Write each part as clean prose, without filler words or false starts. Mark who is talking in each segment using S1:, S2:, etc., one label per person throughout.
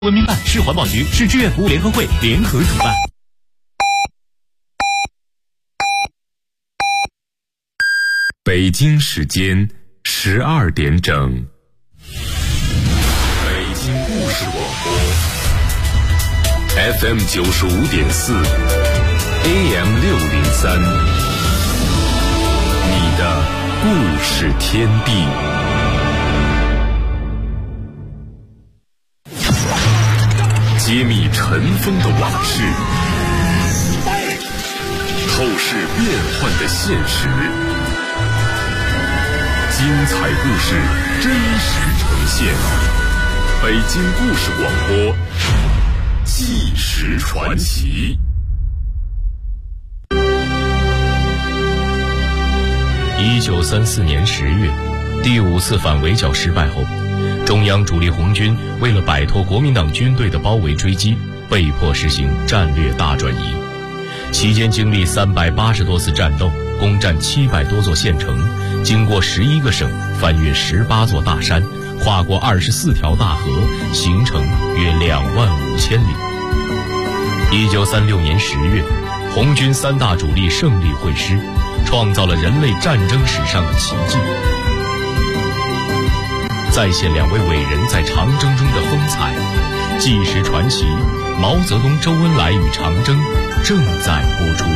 S1: 文明办、市环保局、市志愿服务联合会联合主办。
S2: 北京时间12点整，北京故事广播 FM 95.4 AM 603，你的故事天地。揭秘尘封的往事，透视变幻的现实，精彩故事真实呈现。北京故事广播，纪实传奇。
S3: 1934年10月，第5次反围剿失败后，中央主力红军为了摆脱国民党军队的包围追击，被迫实行战略大转移。期间经历380多次战斗，攻占700多座县城，经过11个省，翻越18座大山，跨过24条大河，行程约25000里。1936年10月，红军3大主力胜利会师，创造了人类战争史上的奇迹。再现2位伟人在长征中的风采，纪实传奇毛泽东、周恩来与长征正在播出。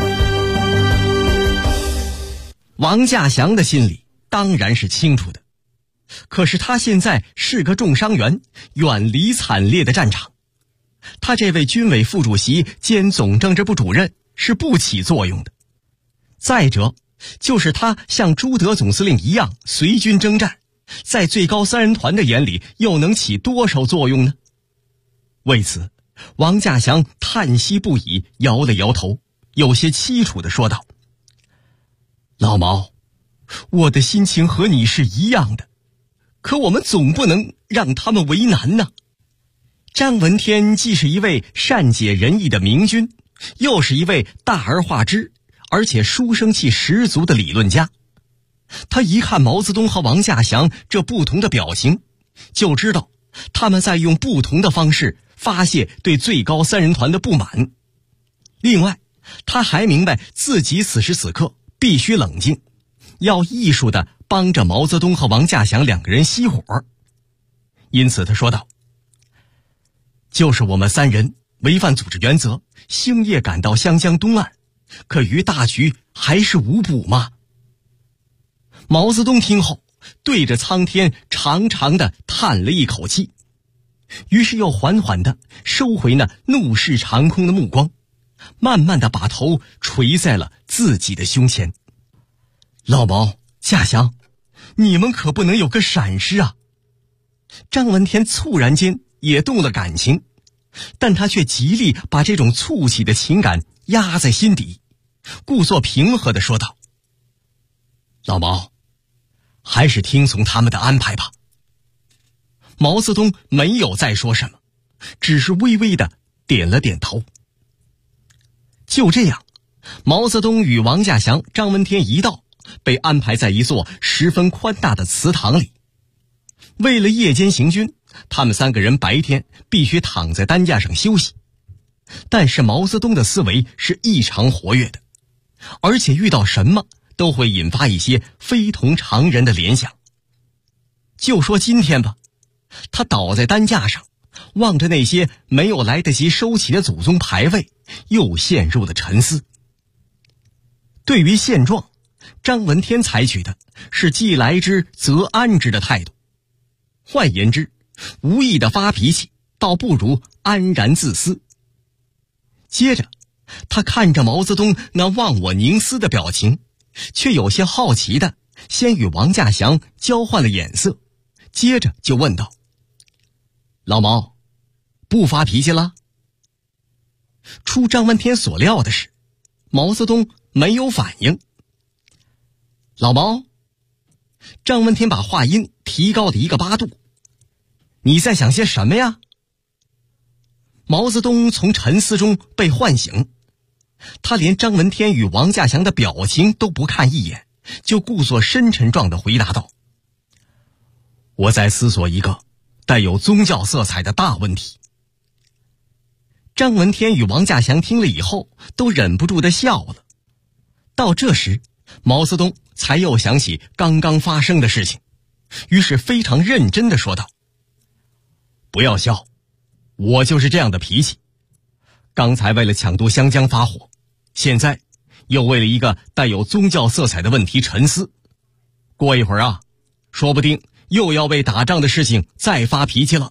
S4: 王稼祥的心里当然是清楚的，可是他现在是个重伤员，远离惨烈的战场。他这位军委副主席兼总政治部主任是不起作用的。再者，就是他像朱德总司令一样随军征战，在最高3人团的眼里又能起多少作用呢？为此，王稼祥叹息不已，摇了摇头，有些凄楚地说道：老毛，我的心情和你是一样的，可我们总不能让他们为难呢。张闻天既是一位善解人意的明君，又是一位大而化之而且书生气十足的理论家。他一看毛泽东和王稼祥这不同的表情，就知道他们在用不同的方式发泄对最高3人团的不满。另外，他还明白自己此时此刻必须冷静，要艺术地帮着毛泽东和王稼祥2个人熄火。因此他说道：就是我们3人违反组织原则，星夜赶到湘江东岸，可于大局还是无补吗？毛泽东听后，对着苍天长长的叹了一口气，于是又缓缓地收回那怒视长空的目光，慢慢地把头垂在了自己的胸前。老毛、稼祥，你们可不能有个闪失啊！张闻天猝然间也动了感情，但他却极力把这种簇起的情感压在心底，故作平和地说道：老毛，还是听从他们的安排吧。毛泽东没有再说什么，只是微微地点了点头。就这样，毛泽东与王稼祥、张闻天一道被安排在一座十分宽大的祠堂里。为了夜间行军，他们3个人白天必须躺在担架上休息。但是毛泽东的思维是异常活跃的，而且遇到什么都会引发一些非同常人的联想。就说今天吧，他倒在担架上，望着那些没有来得及收起的祖宗牌位，又陷入了沉思。对于现状，张闻天采取的是既来之则安之的态度。换言之，无意的发脾气，倒不如安然自私。接着，他看着毛泽东那忘我凝思的表情，却有些好奇的先与王稼祥交换了眼色，接着就问道：老毛，不发脾气了？出张闻天所料的是，毛泽东没有反应。老毛，张闻天把话音提高了1个8度，你在想些什么呀？毛泽东从沉思中被唤醒，他连张闻天与王稼祥的表情都不看一眼，就故作深沉状地回答道：我在思索一个带有宗教色彩的大问题。 张闻天与王稼祥听了以后都忍不住地笑了。到这时，毛泽东才又想起刚刚发生的事情，于是非常认真地说道：不要笑，我就是这样的脾气。刚才为了抢夺湘江发火，现在又为了一个带有宗教色彩的问题沉思，过一会儿啊，说不定又要为打仗的事情再发脾气了。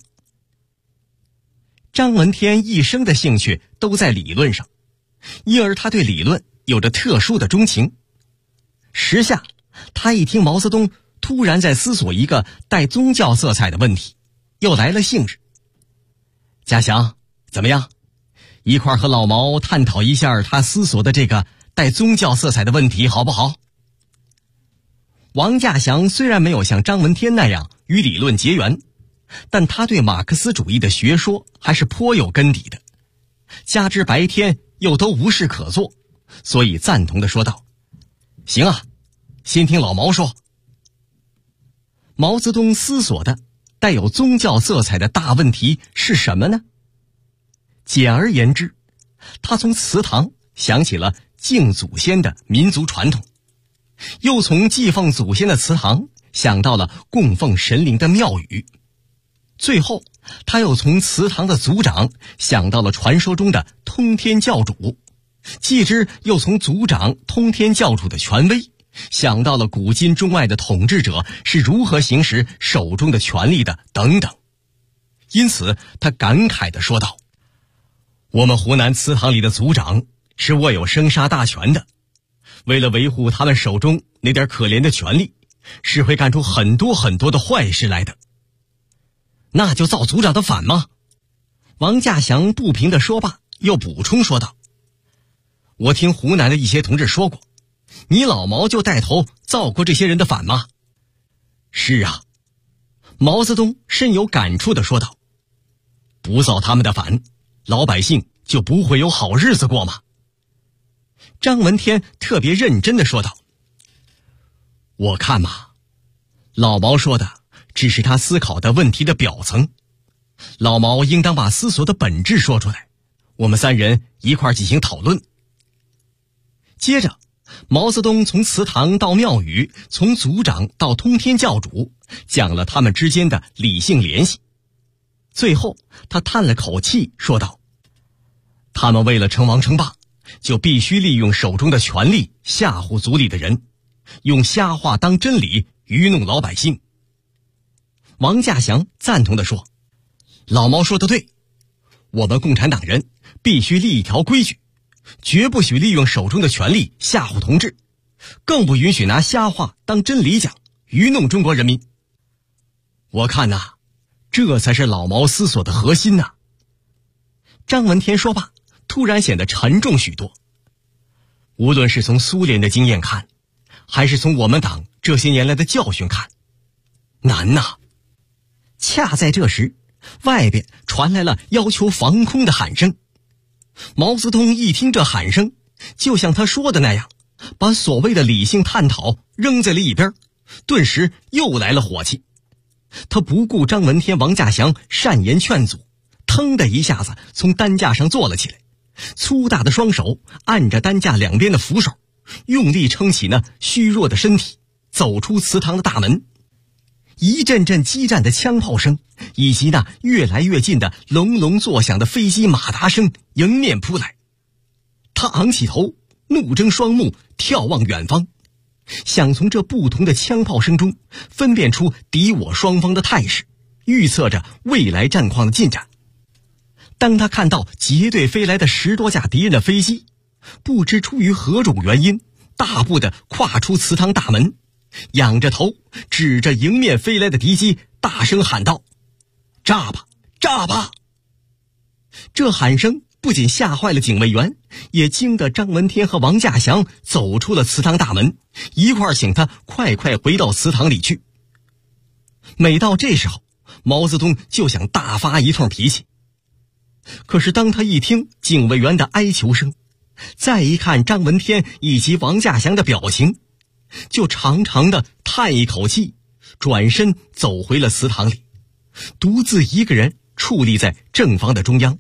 S4: 张闻天一生的兴趣都在理论上，因而他对理论有着特殊的钟情。时下，他一听毛泽东突然在思索一个带宗教色彩的问题，又来了兴致。稼祥，怎么样？一块和老毛探讨一下他思索的这个带宗教色彩的问题，好不好？王稼祥虽然没有像张闻天那样与理论结缘，但他对马克思主义的学说还是颇有根底的，加之白天又都无事可做，所以赞同地说道：行啊，先听老毛说。毛泽东思索的带有宗教色彩的大问题是什么呢？简而言之，他从祠堂想起了敬祖先的民族传统，又从祭奉祖先的祠堂想到了供奉神灵的庙宇，最后他又从祠堂的族长想到了传说中的通天教主，继之又从族长通天教主的权威想到了古今中外的统治者是如何行使手中的权力的等等。因此他感慨地说道：我们湖南祠堂里的族长是握有生杀大权的，为了维护他们手中那点可怜的权力，是会干出很多很多的坏事来的。那就造族长的反吗？王稼祥不平地说罢，又补充说道：我听湖南的一些同志说过，你老毛就带头造过这些人的反吗？是啊，毛泽东深有感触地说道：不造他们的反，老百姓就不会有好日子过吗？张闻天特别认真地说道：我看嘛，老毛说的只是他思考的问题的表层，老毛应当把思索的本质说出来，我们三人一块进行讨论。接着，毛泽东从祠堂到庙宇，从族长到通天教主，讲了他们之间的理性联系。最后他叹了口气说道：他们为了称王称霸，就必须利用手中的权力吓唬族里的人，用瞎话当真理愚弄老百姓。王稼祥赞同地说：老毛说得对，我们共产党人必须立一条规矩，绝不许利用手中的权力吓唬同志，更不允许拿瞎话当真理讲，愚弄中国人民。我看呐，这才是老毛思索的核心呐。张闻天说罢，突然显得沉重许多。无论是从苏联的经验看，还是从我们党这些年来的教训看，难呐。恰在这时，外边传来了要求防空的喊声。毛泽东一听这喊声，就像他说的那样，把所谓的理性探讨扔在了一边，顿时又来了火气。他不顾张闻天、王稼祥善言劝阻，腾的一下子从担架上坐了起来，粗大的双手按着担架两边的扶手，用力撑起那虚弱的身体，走出祠堂的大门。一阵阵激战的枪炮声，以及那越来越近的隆隆作响的飞机马达声迎面扑来。他昂起头，怒睁双目，眺望远方，想从这不同的枪炮声中分辨出敌我双方的态势，预测着未来战况的进展。当他看到结队飞来的10多架敌人的飞机，不知出于何种原因，大步地跨出祠堂大门，仰着头指着迎面飞来的敌机，大声喊道：炸吧，炸吧！这喊声不仅吓坏了警卫员，也惊得张闻天和王稼祥走出了祠堂大门，一块儿请他快快回到祠堂里去。每到这时候，毛泽东就想大发一通脾气。可是当他一听警卫员的哀求声，再一看张闻天以及王稼祥的表情，就长长的叹一口气，转身走回了祠堂里，独自一个人矗立在正房的中央，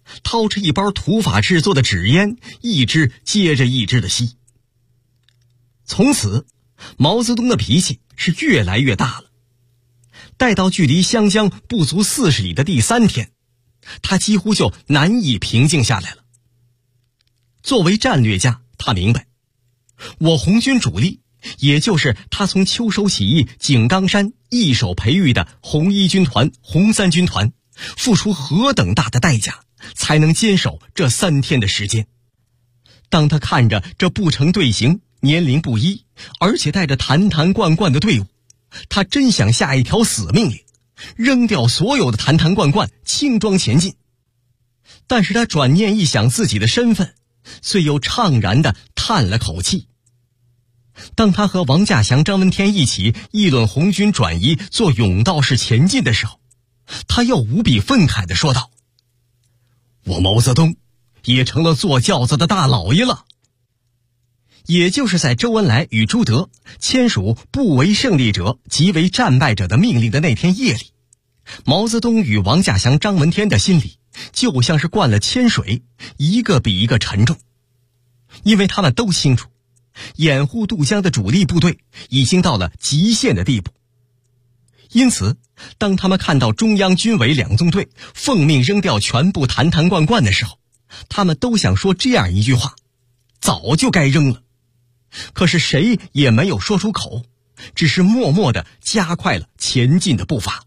S4: 掏出一包土法制作的纸烟，一支接着一支的吸。从此，毛泽东的脾气是越来越大了。待到距离湘江不足40里的第3天，他几乎就难以平静下来了。作为战略家，他明白，我红军主力，也就是他从秋收起义井冈山一手培育的红1军团、红3军团，付出何等大的代价，才能坚守这3天的时间。当他看着这不成队形、年龄不一，而且带着坛坛罐罐的队伍，他真想下一条死命令，扔掉所有的坛坛罐罐，轻装前进。但是他转念一想自己的身份，遂又怅然地叹了口气。当他和王稼祥、张闻天一起议论红军转移做甬道式前进的时候，他又无比愤慨地说道：我毛泽东也成了坐轿子的大老爷了。也就是在周恩来与朱德签署不为胜利者即为战败者的命令的那天夜里，毛泽东与王稼祥、张闻天的心里就像是灌了铅水，一个比一个沉重。因为他们都清楚，掩护渡江的主力部队已经到了极限的地步。因此，当他们看到中央军委2纵队奉命扔掉全部坛坛罐罐的时候，他们都想说这样一句话：早就该扔了。可是谁也没有说出口，只是默默地加快了前进的步伐。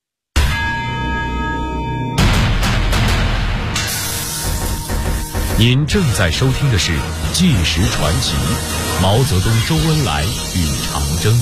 S3: 您正在收听的是《纪实传奇》，毛泽东、周恩来与长征。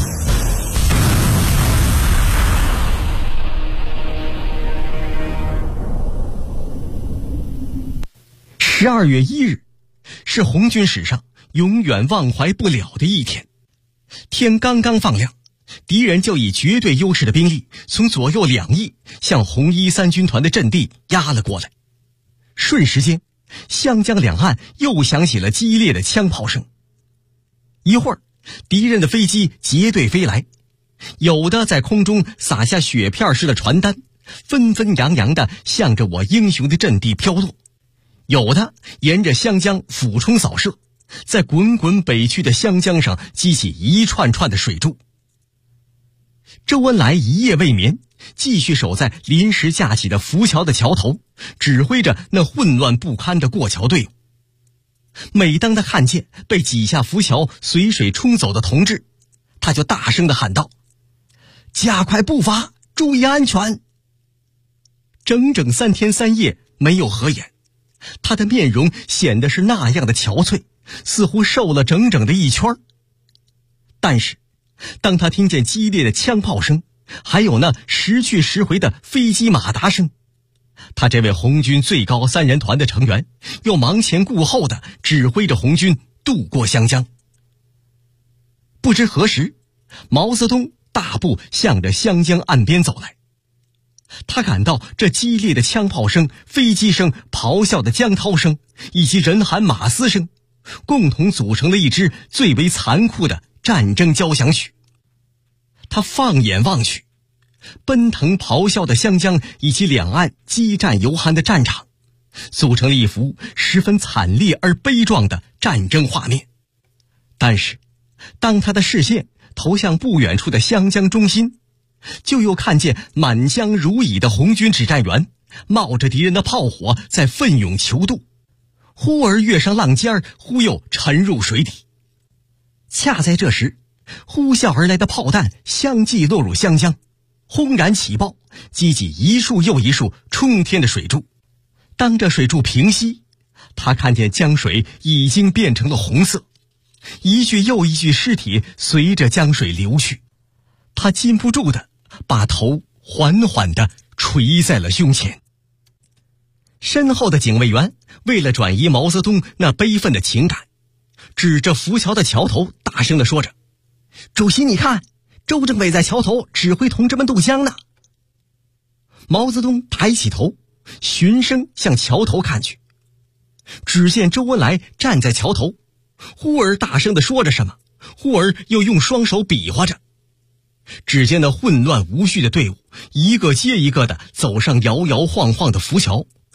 S4: 12月1日，是红军史上永远忘怀不了的一天。天刚刚放亮，敌人就以绝对优势的兵力从左右2翼向红1、3军团的阵地压了过来。瞬时间，湘江两岸又响起了激烈的枪炮声。一会儿，敌人的飞机结队飞来，有的在空中撒下雪片似的传单，纷纷扬扬地向着我英雄的阵地飘落；有的沿着湘江俯冲扫射，在滚滚北去的湘江上激起一串串的水柱。周恩来一夜未眠，继续守在临时架起的浮桥的桥头，指挥着那混乱不堪的过桥队伍。每当他看见被几下浮桥随水冲走的同志，他就大声地喊道：加快步伐，注意安全。整整3天3夜没有合眼，他的面容显得是那样的憔悴，似乎瘦了整整的一圈。但是当他听见激烈的枪炮声，还有那时去时回的飞机马达声，他这位红军最高3人团的成员又忙前顾后地指挥着红军渡过湘江。不知何时，毛泽东大步向着湘江岸边走来。他感到这激烈的枪炮声、飞机声、咆哮的江涛声以及人喊马嘶声，共同组成了一支最为残酷的战争交响曲。他放眼望去，奔腾咆哮的湘江以及两岸激战犹酣的战场，组成了一幅十分惨烈而悲壮的战争画面。但是当他的视线投向不远处的湘江中心，就又看见满江如蚁的红军指战员冒着敌人的炮火在奋勇求渡，忽而跃上浪尖，忽又沉入水底。恰在这时，呼啸而来的炮弹相继落入湘江，轰然起爆，激起一束又一束冲天的水柱。当这水柱平息，他看见江水已经变成了红色，一具又一具尸体随着江水流去。他禁不住的把头缓缓地垂在了胸前。身后的警卫员为了转移毛泽东那悲愤的情感，指着浮桥的桥头大声地说着：主席你看，周政委在桥头指挥同志们渡江呢。毛泽东抬起头，循声向桥头看去，只见周恩来站在桥头，忽而大声地说着什么，忽而又用双手比划着。只见那混乱无序的队伍一个接一个地走上摇摇晃晃的浮桥，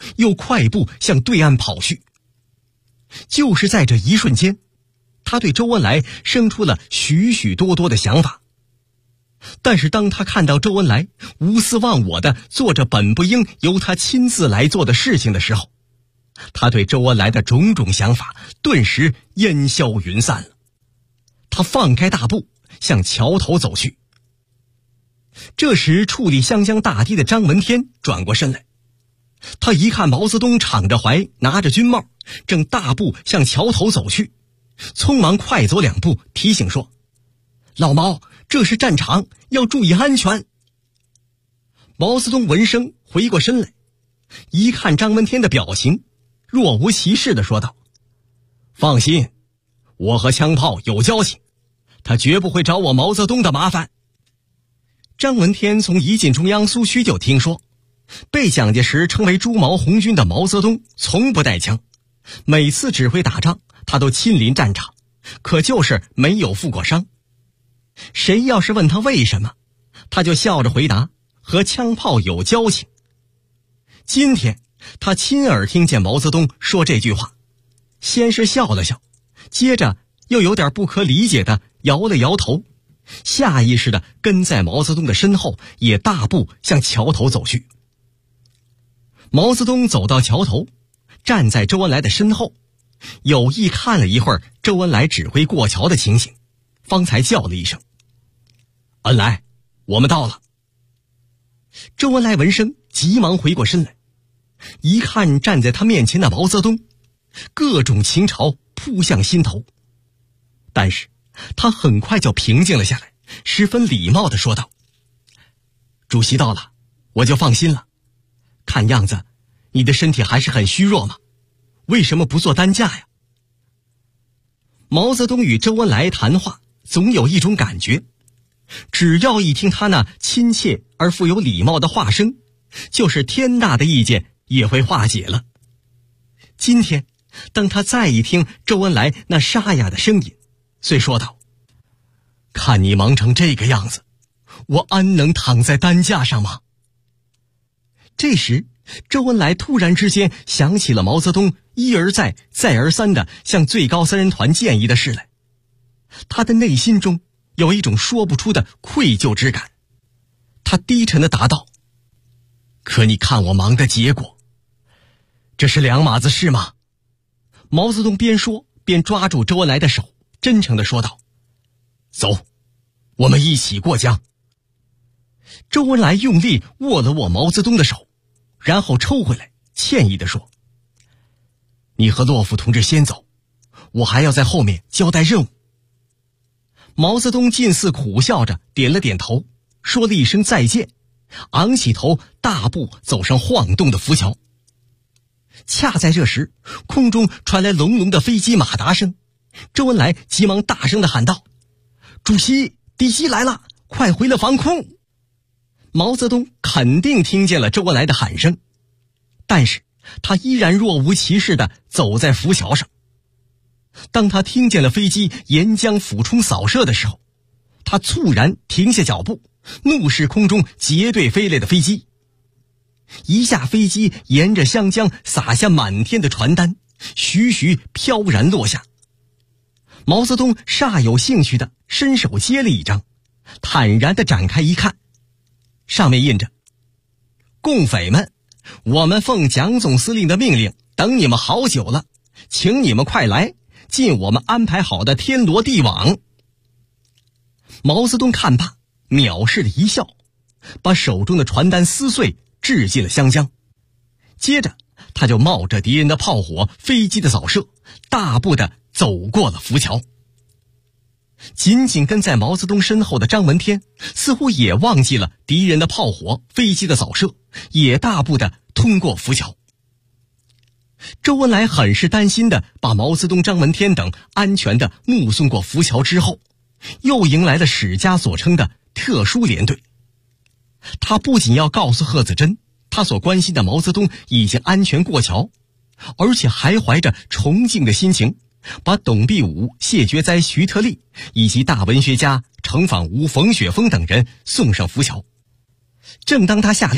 S4: 又快步向对岸跑去。就是在这一瞬间，他对周恩来生出了许许多多的想法。但是当他看到周恩来无私忘我地做着本不应由他亲自来做的事情的时候，他对周恩来的种种想法顿时烟消云散了。他放开大步向桥头走去。这时处理湘江大堤的张闻天转过身来，他一看毛泽东敞着怀拿着军帽，正大步向桥头走去，匆忙快走2步，提醒说：“老毛，这是战场，要注意安全。”毛泽东闻声回过身来，一看张闻天的表情，若无其事地说道：“放心，我和枪炮有交情，他绝不会找我毛泽东的麻烦。”张闻天从一进中央苏区就听说，被蒋介石称为猪毛红军的毛泽东从不带枪，每次指挥打仗他都亲临战场，可就是没有负过伤。谁要是问他为什么，他就笑着回答：和枪炮有交情。今天他亲耳听见毛泽东说这句话，先是笑了笑，接着又有点不可理解的摇了摇头，下意识地跟在毛泽东的身后，也大步向桥头走去。毛泽东走到桥头，站在周恩来的身后，有意看了一会儿周恩来指挥过桥的情形，方才叫了一声：“恩来，我们到了。”周恩来闻声急忙回过身来，一看站在他面前的毛泽东，各种情潮扑向心头。但是他很快就平静了下来，十分礼貌地说道：“主席到了，我就放心了。看样子你的身体还是很虚弱嘛，为什么不做担架呀？”毛泽东与周恩来谈话总有一种感觉，只要一听他那亲切而富有礼貌的话声，就是天大的意见也会化解了。今天当他再一听周恩来那沙哑的声音，遂说道：“看你忙成这个样子，我安能躺在担架上吗？”这时周恩来突然之间想起了毛泽东一而再再而三地向最高3人团建议的事来，他的内心中有一种说不出的愧疚之感。他低沉地答道：“可你看我忙的结果，这是两码子事吗？”毛泽东边说边抓住周恩来的手，真诚地说道：“走，我们一起过江。”周恩来用力握了握毛泽东的手，然后抽回来，歉意地说：“你和洛夫同志先走，我还要在后面交代任务。”毛泽东近似苦笑着点了点头，说了一声再见，昂起头大步走上晃动的浮桥。恰在这时，空中传来隆隆的飞机马达声，周恩来急忙大声地喊道：“主席，敌机来了，快回了防空！”毛泽东肯定听见了周恩来的喊声，但是他依然若无其事地走在浮桥上。当他听见了飞机沿江俯冲扫射的时候，他猝然停下脚步，怒视空中结队飞来的飞机。一架飞机沿着湘江洒下满天的传单，徐徐飘然落下。毛泽东煞有兴趣地伸手接了一张，坦然地展开一看，上面印着：“共匪们，我们奉蒋总司令的命令等你们好久了，请你们快来进我们安排好的天罗地网。”毛泽东看罢，藐视的一笑，把手中的传单撕碎，掷进了湘江。接着他就冒着敌人的炮火、飞机的扫射，大步地走过了浮桥。紧紧跟在毛泽东身后的张闻天似乎也忘记了敌人的炮火、飞机的扫射，也大步地通过浮桥。周恩来很是担心地把毛泽东、张闻天等安全地目送过浮桥之后，又迎来了史家所称的特殊连队。他不仅要告诉贺子珍他所关心的毛泽东已经安全过桥，而且还怀着崇敬的心情，把董必武、谢觉哉、徐特立以及大文学家程仿吾、冯雪峰等人送上浮桥。正当他下令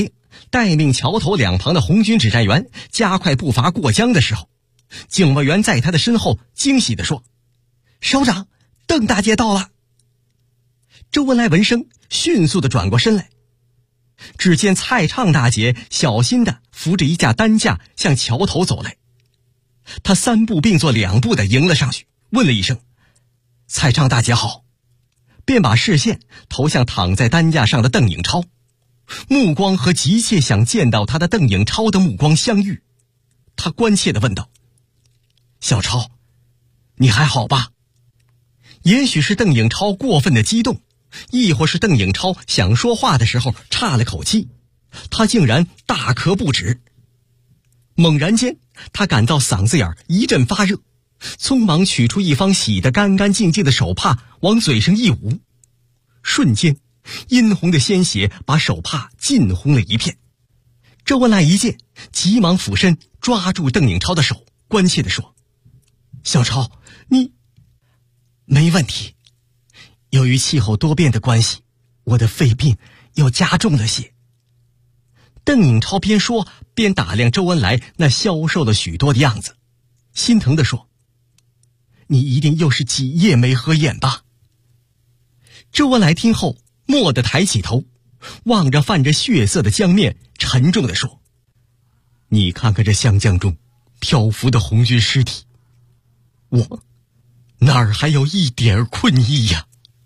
S4: 待命桥头两旁的红军指战员加快步伐过江的时候，警卫员在他的身后惊喜地说：“首长，邓大姐到了。”周恩来闻声迅速地转过身来，只见蔡畅大姐小心地扶着一架担架向桥头走来。他3步并作2步地迎了上去，问了一声：“蔡畅大姐好。”便把视线投向躺在担架上的邓颖超，目光和急切想见到他的邓颖超的目光相遇。他关切地问道：“小超，你还好吧？”也许是邓颖超过分的激动，亦或是邓颖超想说话的时候岔了口气，他竟然大咳不止。猛然间，他感到嗓子眼一阵发热，匆忙取出一方洗得干干净净的手帕往嘴上一捂，瞬间殷红的鲜血把手帕浸红了一片。周恩来一见，急忙俯身抓住邓颖超的手，关切地说：“小超，你……没问题，由于气候多变的关系，我的肺病又加重了些。”邓颖超边说边打量周恩来那消瘦了许多的样子，心疼地说：“你一定又是几夜没合眼吧？”周恩来听后蓦地抬起头，望着泛着血色的江面，沉重地说：“你看看这湘江中漂浮的红军尸体，我哪儿还有一点困意呀？”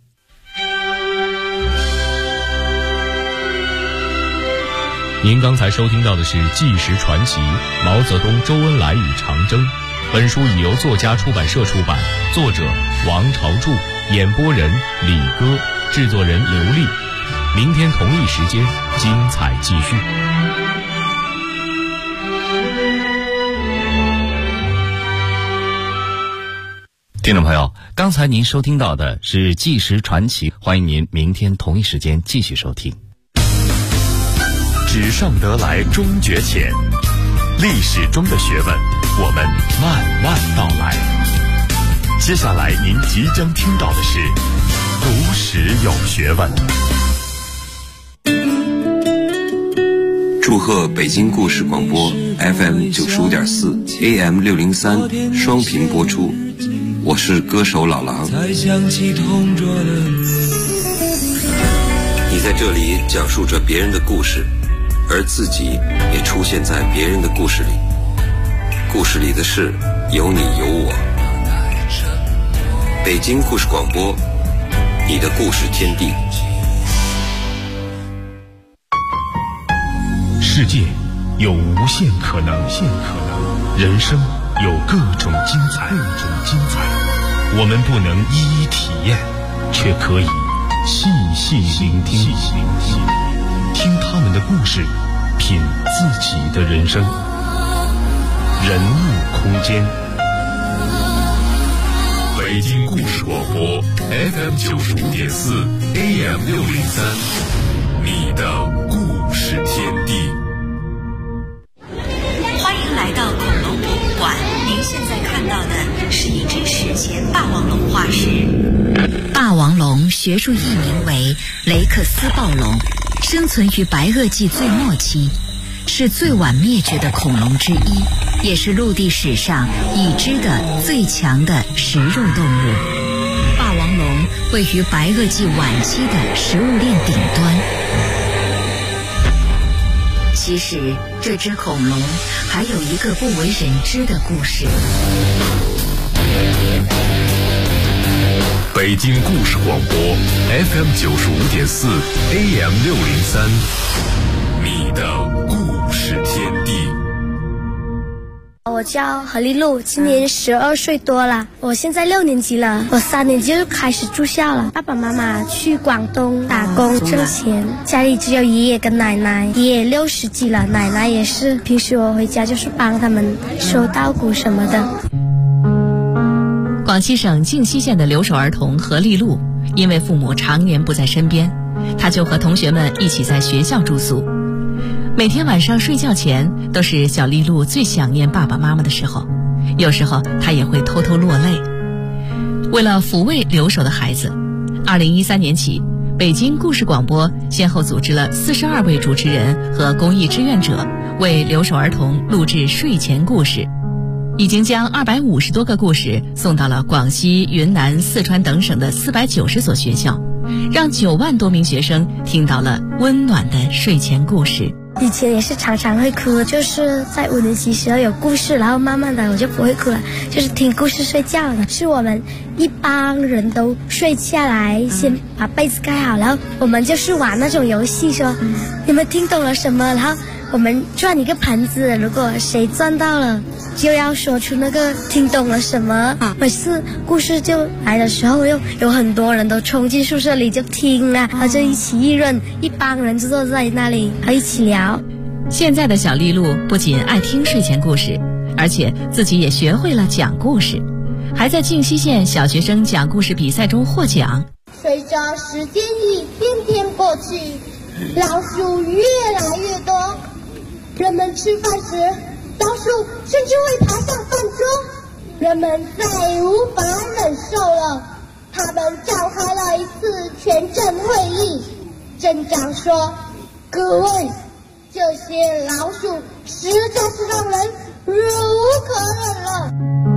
S3: 您刚才收听到的是《纪实传奇：毛泽东、周恩来与长征》。本书已由作家出版社出版，作者王朝柱，演播人李歌，制作人刘丽。明天同一时间，精彩继续。
S5: 听众朋友，刚才您收听到的是《纪实传奇》，欢迎您明天同一时间继续收听。
S2: 纸上得来终觉浅，历史中的学问，我们慢慢道来。接下来您即将听到的是读史有学问。
S6: 祝贺北京故事广播 FM 95.4 AM 603双频播出，我是歌手老狼。你在这里讲述着别人的故事，而自己也出现在别人的故事里，故事里的事有你有我。北京故事广播，你的故事天地。
S1: 世界有无限可能，人生有各种精彩。我们不能一一体验，却可以细细聆听，听他们的故事，品自己的人生。人物空间，
S2: 北京故事广播 FM 95.4 AM 603，你的故事天地。
S7: 欢迎来到恐龙博物馆，您现在看到的是一只史前霸王龙化石。霸王龙学术译名为雷克斯暴龙，生存于白垩纪最末期，是最晚灭绝的恐龙之一，也是陆地史上已知的最强的食肉动物。霸王龙位于白垩纪晚期的食物链顶端。其实这只恐龙还有一个不为人知的故事。
S2: 北京故事广播 FM 95.4 AM 603，你的故事天地。
S8: 我叫何丽露，今年12岁多了，我现在6年级了，我3年级就开始住校了。爸爸妈妈去广东打工挣钱，家里只有爷爷跟奶奶，爷爷60几了，奶奶也是，平时我回家就是帮他们收稻谷什么的。
S7: 广西省靖西县的留守儿童何丽露，因为父母常年不在身边，她就和同学们一起在学校住宿。每天晚上睡觉前都是小丽露最想念爸爸妈妈的时候，有时候她也会偷偷落泪。为了抚慰留守的孩子，2013年起，
S9: 北京故事广播先后组织了42位主持人和公益志愿者，为留守儿童录制睡前故事，已经将250多个故事送到了广西、云南、四川等省的490所学校，让9万多名学生听到了温暖的睡前故事。
S8: 以前也是常常会哭，就是在5年级时候有故事，然后慢慢的我就不会哭了，就是听故事睡觉了。是我们一帮人都睡下来，先把被子盖好，然后我们就是玩那种游戏，说你们听懂了什么，然后我们转一个盘子，如果谁转到了就要说出那个听懂了什么。每次故事就来的时候，又有很多人都冲进宿舍里就听啊，然后就一起议论，一帮人就坐在那里还一起聊。
S9: 现在的小丽露不仅爱听睡前故事，而且自己也学会了讲故事，还在靖西县小学生讲故事比赛中获奖。
S10: 随着时间一天天过去，老鼠越来越多，人们吃饭时老鼠甚至会爬上饭桌，人们再无法忍受了，他们召开了一次全镇会议。镇长说：“各位，这些老鼠实在是让人忍无可忍了。”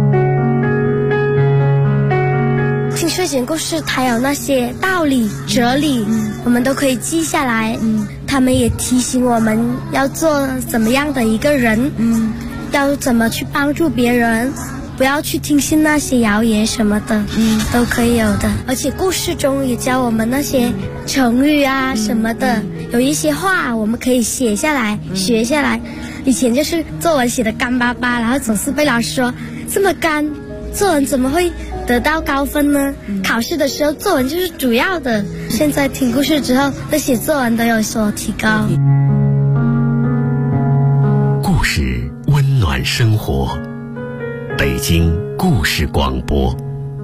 S8: 听睡前故事，它有那些道理、哲理，我们都可以记下来。他们也提醒我们要做怎么样的一个人，要怎么去帮助别人，不要去听信那些谣言什么的，都可以有的。而且故事中也教我们那些成语啊什么的，有一些话我们可以写下来、学下来。以前就是作文写的干巴巴，然后总是被老师说这么干，作文怎么会得到高分呢？考试的时候作文就是主要的。现在听故事之后，对写作文都有所提高。
S11: 故事温暖生活，北京故事广播。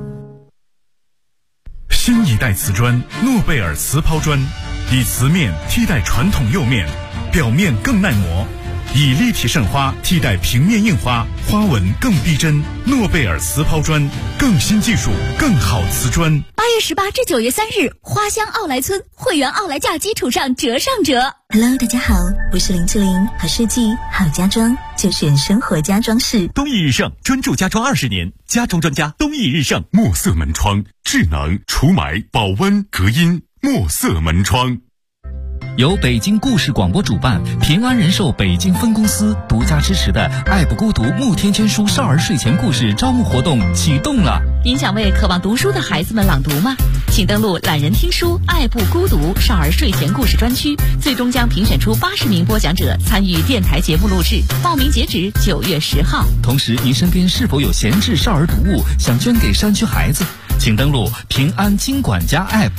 S12: 新一代瓷砖诺贝尔瓷抛砖，以瓷面替代传统釉面，表面更耐磨，以立体渗花替代平面印花，花纹更逼真。诺贝尔瓷抛砖，更新技术，更好瓷砖。
S13: 8月18至9月3日，花乡奥莱村会员奥莱价基础上折上折。
S14: Hello， 大家好，我是林志玲，好设计好家装就选生活家装饰。
S2: 东义日盛专注家装20年，家装专家东义日盛。
S12: 墨色门窗，智能除霾、保温、隔音。墨色门窗。
S5: 由北京故事广播主办，平安人寿北京分公司独家支持的爱不孤独慕天天书少儿睡前故事招募活动启动了。
S9: 您想为渴望读书的孩子们朗读吗？请登录懒人听书爱不孤独少儿睡前故事专区，最终将评选出80名播讲者参与电台节目录制，报名截止9月10号。
S5: 同时，您身边是否有闲置少儿读物想捐给山区孩子？请登录平安金管家 App。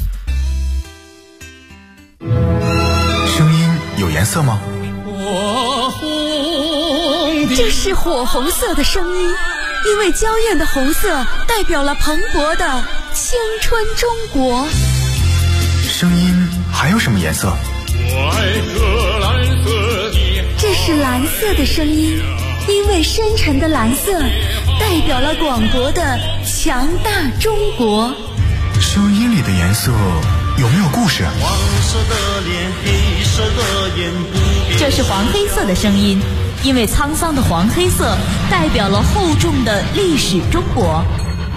S15: 声音有颜色吗？
S13: 这是火红色的声音，因为娇艳的红色代表了蓬勃的青春中国。
S15: 声音还有什么颜色？
S13: 这是蓝色的声音，因为深沉的蓝色代表了广博的强大中国。
S15: 声音里的颜色有没有故事？
S16: 黄色的脸，黑色的眼，
S9: 这是黄黑色的声音，因为沧桑的黄黑色代表了厚重的历史中国。